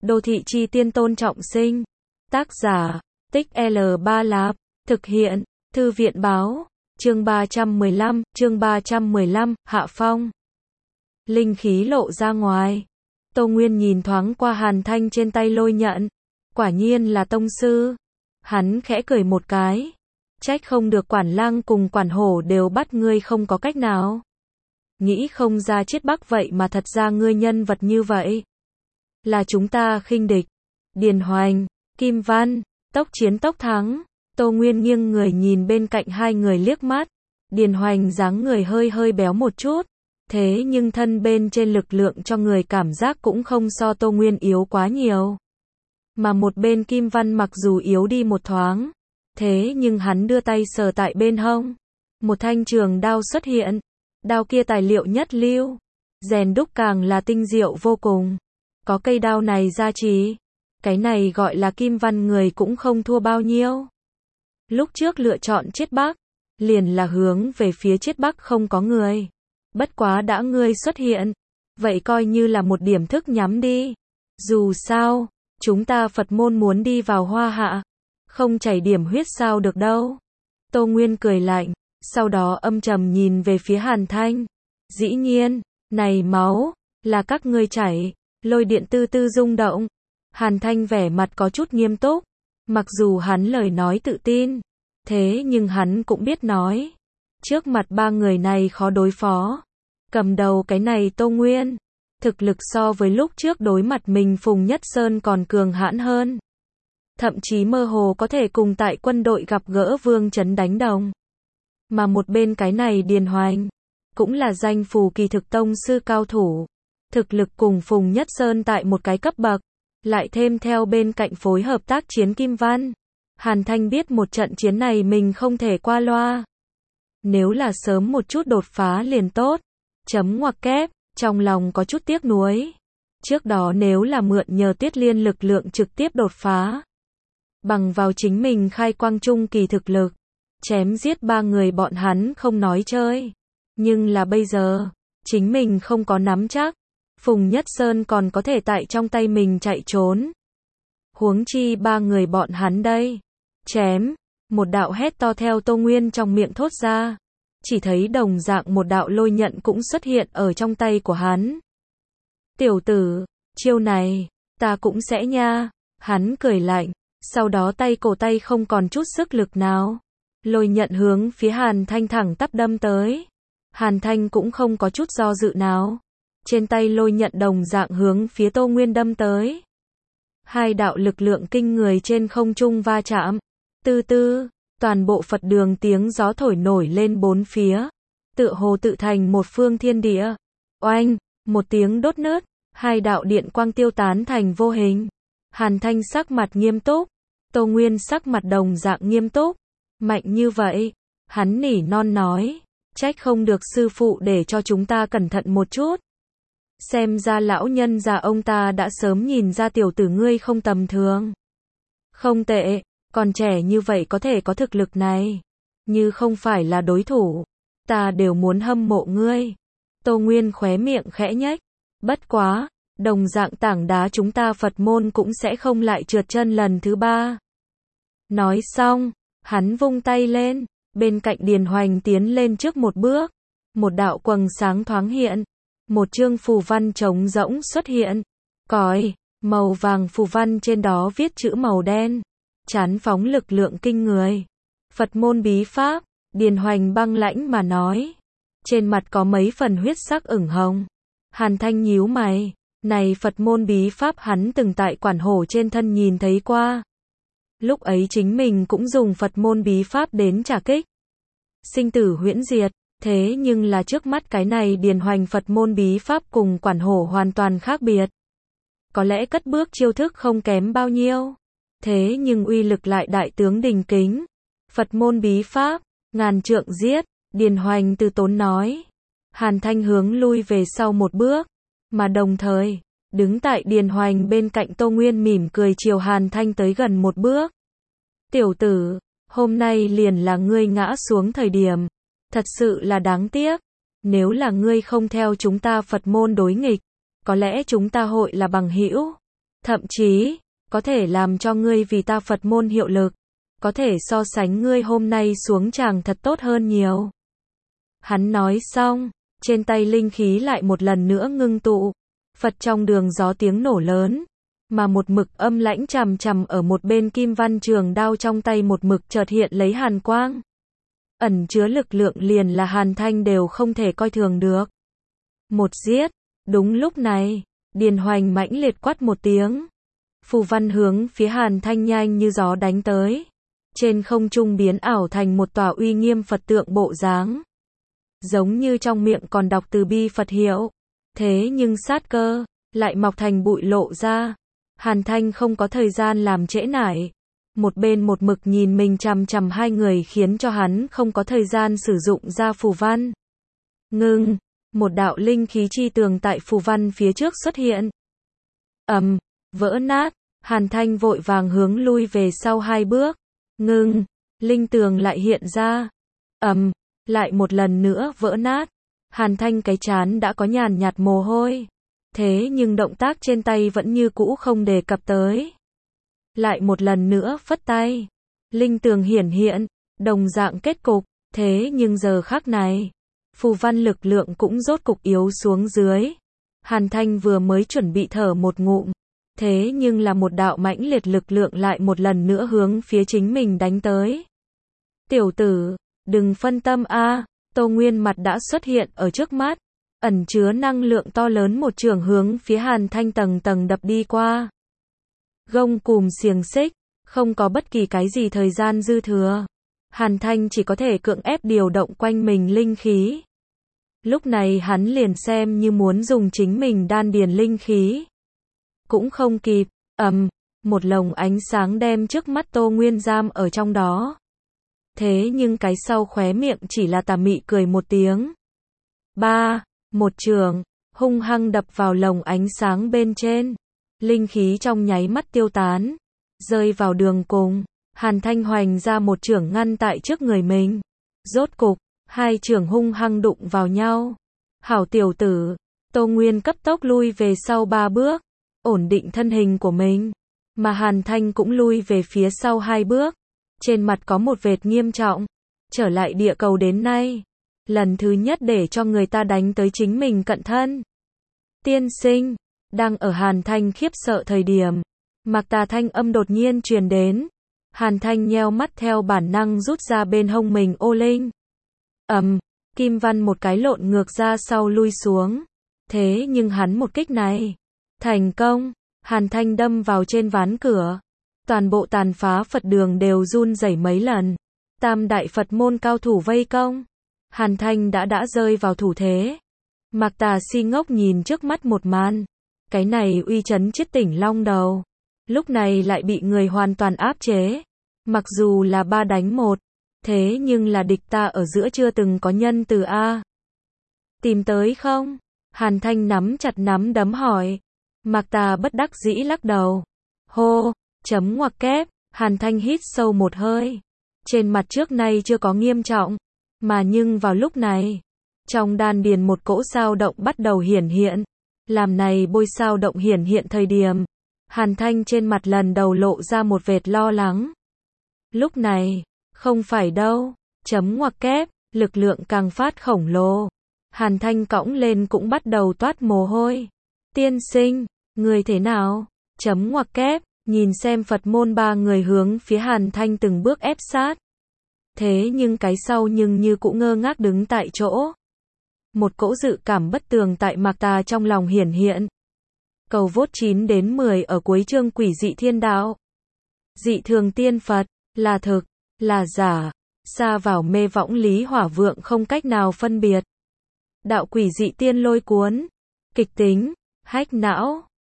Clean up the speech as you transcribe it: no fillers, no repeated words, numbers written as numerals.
Đô thị chi tiên Tôn Trọng Sinh. Tác giả, Tích L Ba Lạp. Thực hiện, Thư viện báo. Chương 315, Hạ Phong. Linh khí lộ ra ngoài. Tô Nguyên nhìn thoáng qua Hàn Thanh trên tay lôi nhận. Quả nhiên là tông sư. Hắn khẽ cười một cái. Trách không được quản lang cùng quản hổ đều bắt ngươi không có cách nào. Nghĩ không ra Chiết Bắc vậy mà thật ra ngươi nhân vật như vậy. Là chúng ta khinh địch. Điền Hoành, Kim Văn, tốc chiến tốc thắng. Tô Nguyên nghiêng người nhìn bên cạnh hai người liếc mắt. Điền Hoành dáng người hơi béo một chút. Thế nhưng thân bên trên lực lượng cho người cảm giác cũng không so Tô Nguyên yếu quá nhiều. Mà một bên Kim Văn mặc dù yếu đi một thoáng. Thế nhưng hắn đưa tay sờ tại bên hông. Một thanh trường đao xuất hiện. Đao kia tài liệu nhất lưu. Rèn đúc càng là tinh diệu vô cùng. Có cây đao này gia trì. Cái này gọi là Kim Văn người cũng không thua bao nhiêu. Lúc trước lựa chọn Chiết Bắc. Liền là hướng về phía Chiết Bắc không có người. Bất quá đã ngươi xuất hiện. Vậy coi như là một điểm thức nhắm đi. Dù sao, chúng ta Phật môn muốn đi vào Hoa Hạ. Không chảy điểm huyết sao được đâu. Tô Nguyên cười lạnh. Sau đó âm trầm nhìn về phía Hàn Thanh. Dĩ nhiên, này máu, là các ngươi chảy. Lôi điện tư tư rung động. Hàn Thanh vẻ mặt có chút nghiêm túc. Mặc dù hắn lời nói tự tin. Thế nhưng hắn cũng biết nói. Trước mặt ba người này khó đối phó. Cầm đầu cái này Tô Nguyên. Thực lực so với lúc trước đối mặt mình Phùng Nhất Sơn còn cường hãn hơn. Thậm chí mơ hồ có thể cùng tại quân đội gặp gỡ Vương Chấn đánh đồng. Mà một bên cái này Điền Hoành. Cũng là danh phù kỳ thực tông sư cao thủ. Thực lực cùng Phùng Nhất Sơn tại một cái cấp bậc. Lại thêm theo bên cạnh phối hợp tác chiến Kim Văn. Hàn Thanh biết một trận chiến này mình không thể qua loa. Nếu là sớm một chút đột phá liền tốt. Chấm ngoặc kép, trong lòng có chút tiếc nuối. Trước đó nếu là mượn nhờ Tuyết Liên lực lượng trực tiếp đột phá. Bằng vào chính mình khai quang trung kỳ thực lực. Chém giết ba người bọn hắn không nói chơi. Nhưng là bây giờ, chính mình không có nắm chắc. Phùng Nhất Sơn còn có thể tại trong tay mình chạy trốn. Huống chi ba người bọn hắn đây. Chém, một đạo hét to theo Tô Nguyên trong miệng thốt ra. Chỉ thấy đồng dạng một đạo lôi nhận cũng xuất hiện ở trong tay của hắn. Tiểu tử, chiêu này, ta cũng sẽ nha. Hắn cười lạnh, sau đó cổ tay không còn chút sức lực nào. Lôi nhận hướng phía Hàn Thanh thẳng tắp đâm tới. Hàn Thanh cũng không có chút do dự nào. Trên tay lôi nhận đồng dạng hướng phía Tô Nguyên đâm tới. Hai đạo lực lượng kinh người trên không trung va chạm. Tư tư, toàn bộ Phật đường tiếng gió thổi nổi lên bốn phía. Tựa hồ tự thành một phương thiên địa. Oanh, một tiếng đốt nứt. Hai đạo điện quang tiêu tán thành vô hình. Hàn Thanh sắc mặt nghiêm túc. Tô Nguyên sắc mặt đồng dạng nghiêm túc. Mạnh như vậy. Hắn nỉ non nói. Trách không được sư phụ để cho chúng ta cẩn thận một chút. Xem ra lão nhân già ông ta đã sớm nhìn ra tiểu tử ngươi không tầm thường. Không tệ, còn trẻ như vậy có thể có thực lực này. Như không phải là đối thủ, ta đều muốn hâm mộ ngươi. Tô Nguyên khóe miệng khẽ nhếch. Bất quá, đồng dạng tảng đá chúng ta Phật môn cũng sẽ không lại trượt chân lần thứ ba. Nói xong, hắn vung tay lên, bên cạnh Điền Hoành tiến lên trước một bước. Một đạo quầng sáng thoáng hiện. Một chương phù văn trống rỗng xuất hiện. Còi, màu vàng phù văn trên đó viết chữ màu đen. Chán phóng lực lượng kinh người. Phật môn bí pháp, Điền Hoành băng lãnh mà nói. Trên mặt có mấy phần huyết sắc ửng hồng. Hàn Thanh nhíu mày. Này Phật môn bí pháp hắn từng tại quản hổ trên thân nhìn thấy qua. Lúc ấy chính mình cũng dùng Phật môn bí pháp đến trả kích. Sinh tử huyễn diệt. Thế nhưng là trước mắt cái này Điền Hoành Phật môn bí pháp cùng quản hổ hoàn toàn khác biệt. Có lẽ cất bước chiêu thức không kém bao nhiêu. Thế nhưng uy lực lại đại tướng đình kính. Phật môn bí pháp, ngàn trượng giết, Điền Hoành từ tốn nói. Hàn Thanh hướng lui về sau một bước. Mà đồng thời, đứng tại Điền Hoành bên cạnh Tô Nguyên mỉm cười chiều Hàn Thanh tới gần một bước. Tiểu tử, hôm nay liền là ngươi ngã xuống thời điểm. Thật sự là đáng tiếc. Nếu là ngươi không theo chúng ta Phật môn đối nghịch, có lẽ chúng ta hội là bằng hữu. Thậm chí, có thể làm cho ngươi vì ta Phật môn hiệu lực, có thể so sánh ngươi hôm nay xuống tràng thật tốt hơn nhiều. Hắn nói xong, trên tay linh khí lại một lần nữa ngưng tụ. Phật trong đường gió tiếng nổ lớn, mà một mực âm lãnh chằm chằm ở một bên kim văn trường đao trong tay một mực chợt hiện lấy hàn quang. Ẩn chứa lực lượng liền là Hàn Thanh đều không thể coi thường được. Một giết, đúng lúc này, Điền Hoành mãnh liệt quát một tiếng. Phù văn hướng phía Hàn Thanh nhanh như gió đánh tới. Trên không trung biến ảo thành một tòa uy nghiêm Phật tượng bộ dáng. Giống như trong miệng còn đọc từ bi Phật hiệu. Thế nhưng sát cơ, lại mọc thành bụi lộ ra. Hàn Thanh không có thời gian làm trễ nải. Một bên một mực nhìn mình chằm chằm hai người khiến cho hắn không có thời gian sử dụng ra phù văn. Ngưng, một đạo linh khí chi tường tại phù văn phía trước xuất hiện. Vỡ nát, Hàn Thanh vội vàng hướng lui về sau 2 bước. Ngưng, linh tường lại hiện ra. Lại một lần nữa vỡ nát. Hàn Thanh cái trán đã có nhàn nhạt mồ hôi. Thế nhưng động tác trên tay vẫn như cũ không đề cập tới. Lại một lần nữa phất tay. Linh tường hiển hiện, đồng dạng kết cục. Thế nhưng giờ khắc này, phù văn lực lượng cũng rốt cục yếu xuống dưới. Hàn Thanh vừa mới chuẩn bị thở một ngụm. Thế nhưng là một đạo mãnh liệt lực lượng lại một lần nữa hướng phía chính mình đánh tới. Tiểu tử, đừng phân tâm a. Tô Nguyên mặt đã xuất hiện ở trước mắt. Ẩn chứa năng lượng to lớn một trường hướng phía Hàn Thanh tầng tầng đập đi qua. Gông cùm xiềng xích, không có bất kỳ cái gì thời gian dư thừa. Hàn Thanh chỉ có thể cưỡng ép điều động quanh mình linh khí. Lúc này hắn liền xem như muốn dùng chính mình đan điền linh khí. Cũng không kịp, một lồng ánh sáng đem trước mắt Tô Nguyên giam ở trong đó. Thế nhưng cái sau khóe miệng chỉ là tà mị cười một tiếng. Một trường, hung hăng đập vào lồng ánh sáng bên trên. Linh khí trong nháy mắt tiêu tán, rơi vào đường cùng. Hàn Thanh hoành ra một chưởng ngăn tại trước người mình. Rốt cục, 2 chưởng hung hăng đụng vào nhau. Hảo tiểu tử, Tô Nguyên cấp tốc lui về sau 3 bước, ổn định thân hình của mình. Mà Hàn Thanh cũng lui về phía sau 2 bước. Trên mặt có một vệt nghiêm trọng. Trở lại địa cầu đến nay, lần thứ nhất để cho người ta đánh tới chính mình cận thân. Tiên sinh, đang ở Hàn Thanh khiếp sợ thời điểm, Mạc Tà thanh âm đột nhiên truyền đến. Hàn Thanh nheo mắt theo bản năng rút ra bên hông mình ô linh. Kim văn một cái lộn ngược ra sau lui xuống. Thế nhưng hắn một kích này, thành công. Hàn Thanh đâm vào trên ván cửa. Toàn bộ tàn phá Phật đường đều run rẩy mấy lần. Tam đại Phật môn cao thủ vây công. Hàn Thanh đã rơi vào thủ thế. Mạc Tà si ngốc nhìn trước mắt một màn. Cái này uy chấn chiết tỉnh long đầu. Lúc này lại bị người hoàn toàn áp chế. Mặc dù là 3 đánh 1. Thế nhưng là địch ta ở giữa chưa từng có nhân từ A. Tìm tới không? Hàn Thanh nắm chặt nắm đấm hỏi. Mạc Tà bất đắc dĩ lắc đầu. Hô, chấm ngoặc kép. Hàn Thanh hít sâu một hơi. Trên mặt trước nay chưa có nghiêm trọng. Mà nhưng vào lúc này, trong đan điền một cỗ sao động bắt đầu hiển hiện. Làm này bôi sao động hiển hiện thời điểm. Hàn Thanh trên mặt lần đầu lộ ra một vệt lo lắng. Lúc này, không phải đâu, chấm ngoặc kép, lực lượng càng phát khổng lồ. Hàn Thanh cõng lên cũng bắt đầu toát mồ hôi. Tiên sinh, người thế nào? Chấm ngoặc kép, nhìn xem Phật môn 3 người hướng phía Hàn Thanh từng bước ép sát. Thế nhưng cái sau nhưng như cũng ngơ ngác đứng tại chỗ. Một cỗ dự cảm bất tường tại Mạc Tà trong lòng hiển hiện. Cầu vốt 9 đến 10 ở cuối chương Quỷ dị thiên đạo. Dị thường tiên Phật, là thực, là giả, xa vào mê võng lý hỏa vượng không cách nào phân biệt. Đạo quỷ dị tiên lôi cuốn, kịch tính, hách não.